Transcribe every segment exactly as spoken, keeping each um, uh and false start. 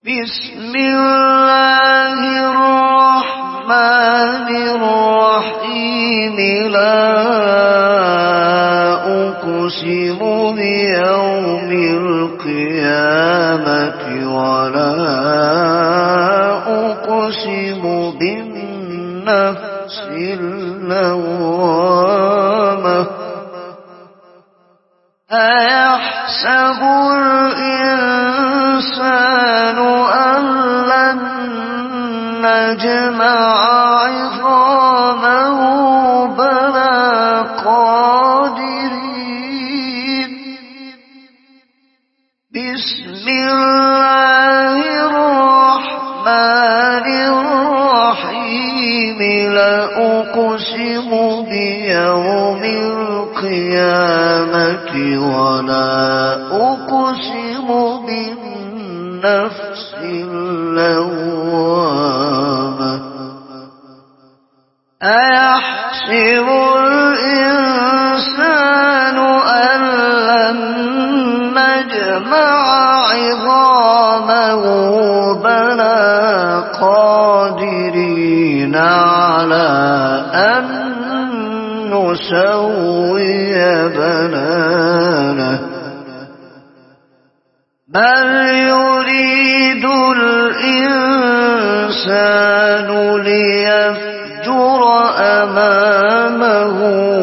بسم الله الرحمن الرحيم لا أقسم بيوم القيامة ولا أقسم بالنفس اللوامة أيحسب الإنسان أن لن نجمع عظامه بلى قادرين بسم الله الرحمن الرحيم لأقسم بيوم القيامة ولا أقسم بالنفس اللوامة أيحسب الإنسان أن لن نجمع عظامه بلى قادرين على أن نسوي بنانه بل يريد الإنسان ليفجر أمامه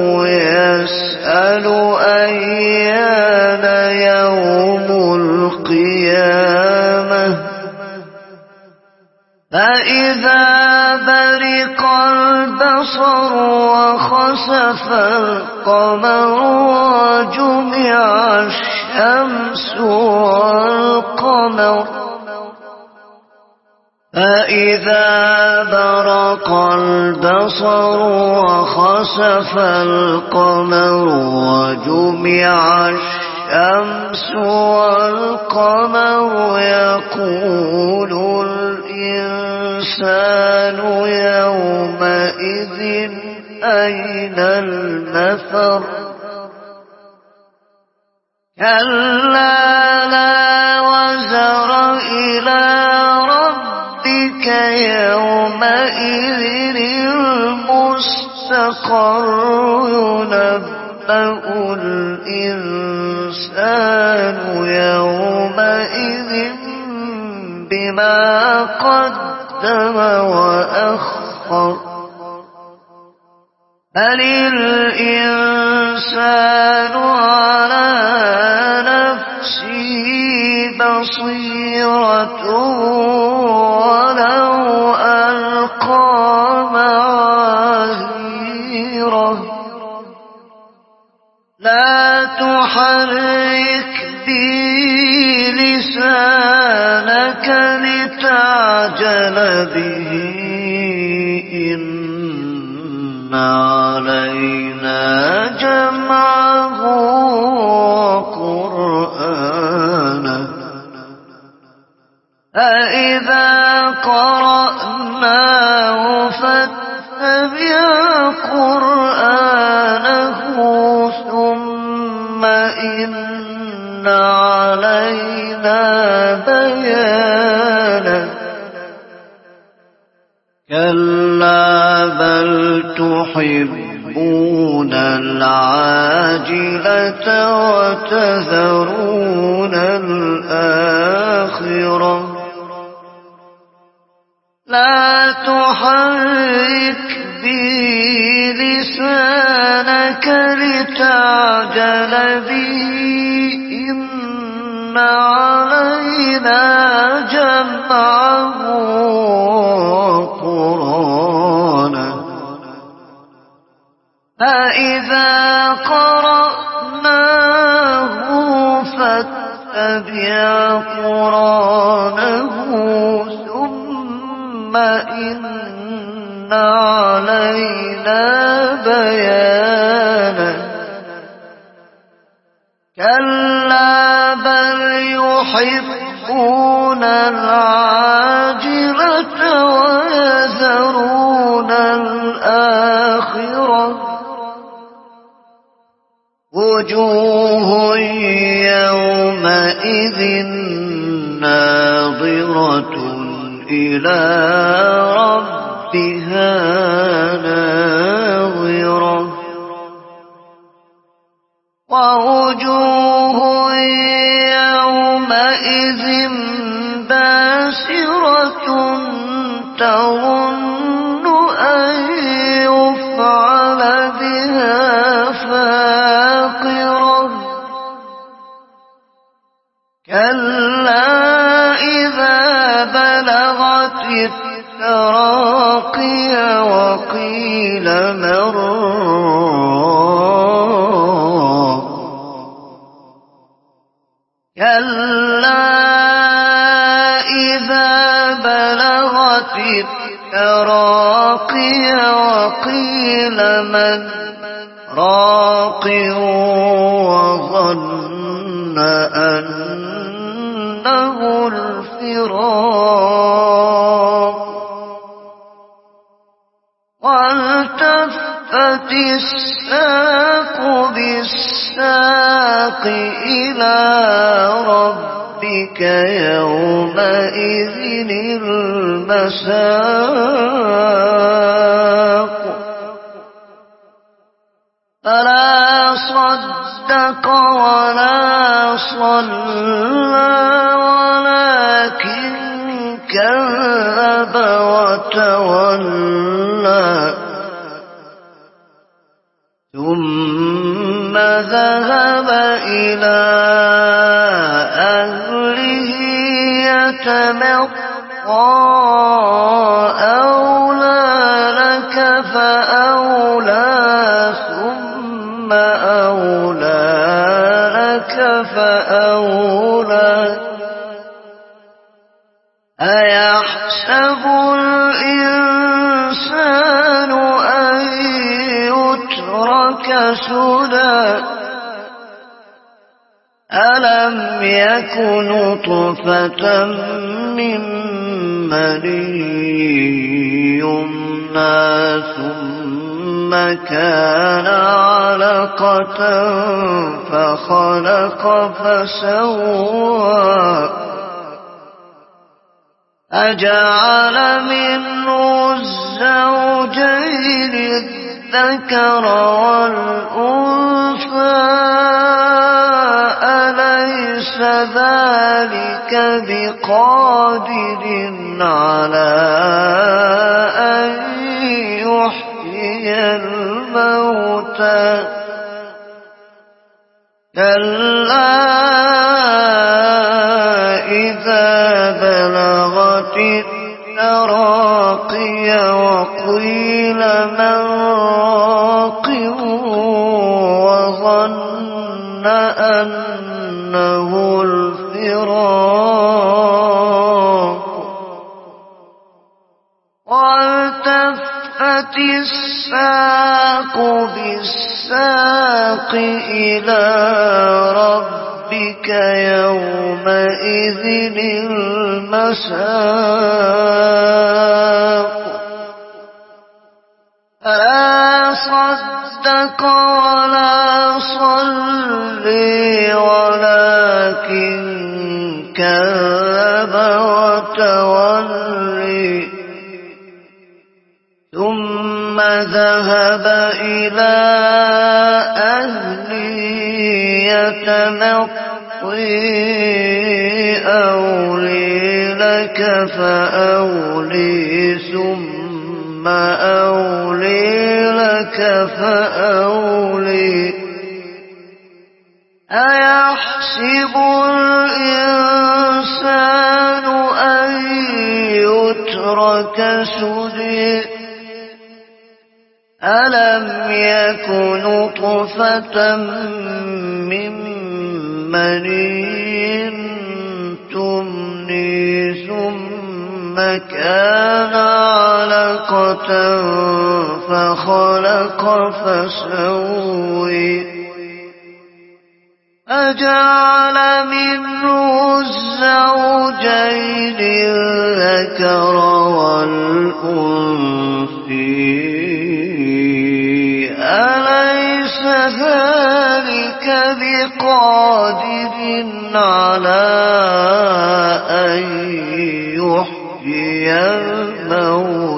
يسأل أيان يوم القيامة فإذا برق البصر وخسف القمر وجمع الشمس والقمر فإذا برق البصر وخسف القمر وجمع الشمس والقمر يقول الإنسان يومئذ أين المفر كلا لا وزر إلى ربك يومئذ المستقر ينبأ الإنسان يومئذ بما قدم وأخر بل الإنسان على نفسه بصيرة ولو ألقى معاذيره لا تحرك به لسانك لتعجل به إن علينا جمعه وقرآنه فإذا قرأناه فاتبع قرآنه ثم إن علينا بيانه كلا بل تحبون العاجلة وتذرون الآخرة لا تحرك به لسانك لتعجل به إن علينا جمعه وقرآنه فإذا قرأناه فاتبع قرآنه ثم إن علينا بيانه كلا بل يحبون العاجلة ويذرون الآخرة وجوه يومئذ ناظرة إلى ربها ناظرة ووجوه يومئذ باسرة تظن أن يفعل بها فاقرة كلا إذا بلغت التراقي وقيل من راق كلا إذا بلغت التراقي وقيل من راق وظن أنه الفراق والتفت الساق بالساق إلى ربك يومئذ المساق فلا صدق ولا صلى ولكن كذب وتولى ثم ذهب إلى أهله يتمطى أولى لك فأولى ثم أولى لك فأولى أيحسب الإنسان أن يترك سدى ألم يك نطفة من مني يمنى ثم كان علقة فخلق فسوى أجعل منه الزوجين الذكر والأنثى أليس ذلك بقادر على أن يحيي الموتى كلا إذا بلغت التراقي وقيل من راق وظن أنه الفراق والتفت الساق بالساق إلى ربك يومئذ المساق فلا صدق ولا صلي ولكن كذب وتولي ثم ذهب إلى أهله يتمطي أولي لك فأولي ثم أولي لك فأولي أيحسب الإنسان أن يترك سدى ألم يك نطفة من مني تمني ثم كان علقة فخلق فسوي أجعل منه الزوجين الذكر والأنثى أليس ذلك بقادر على أن يحيي الموتى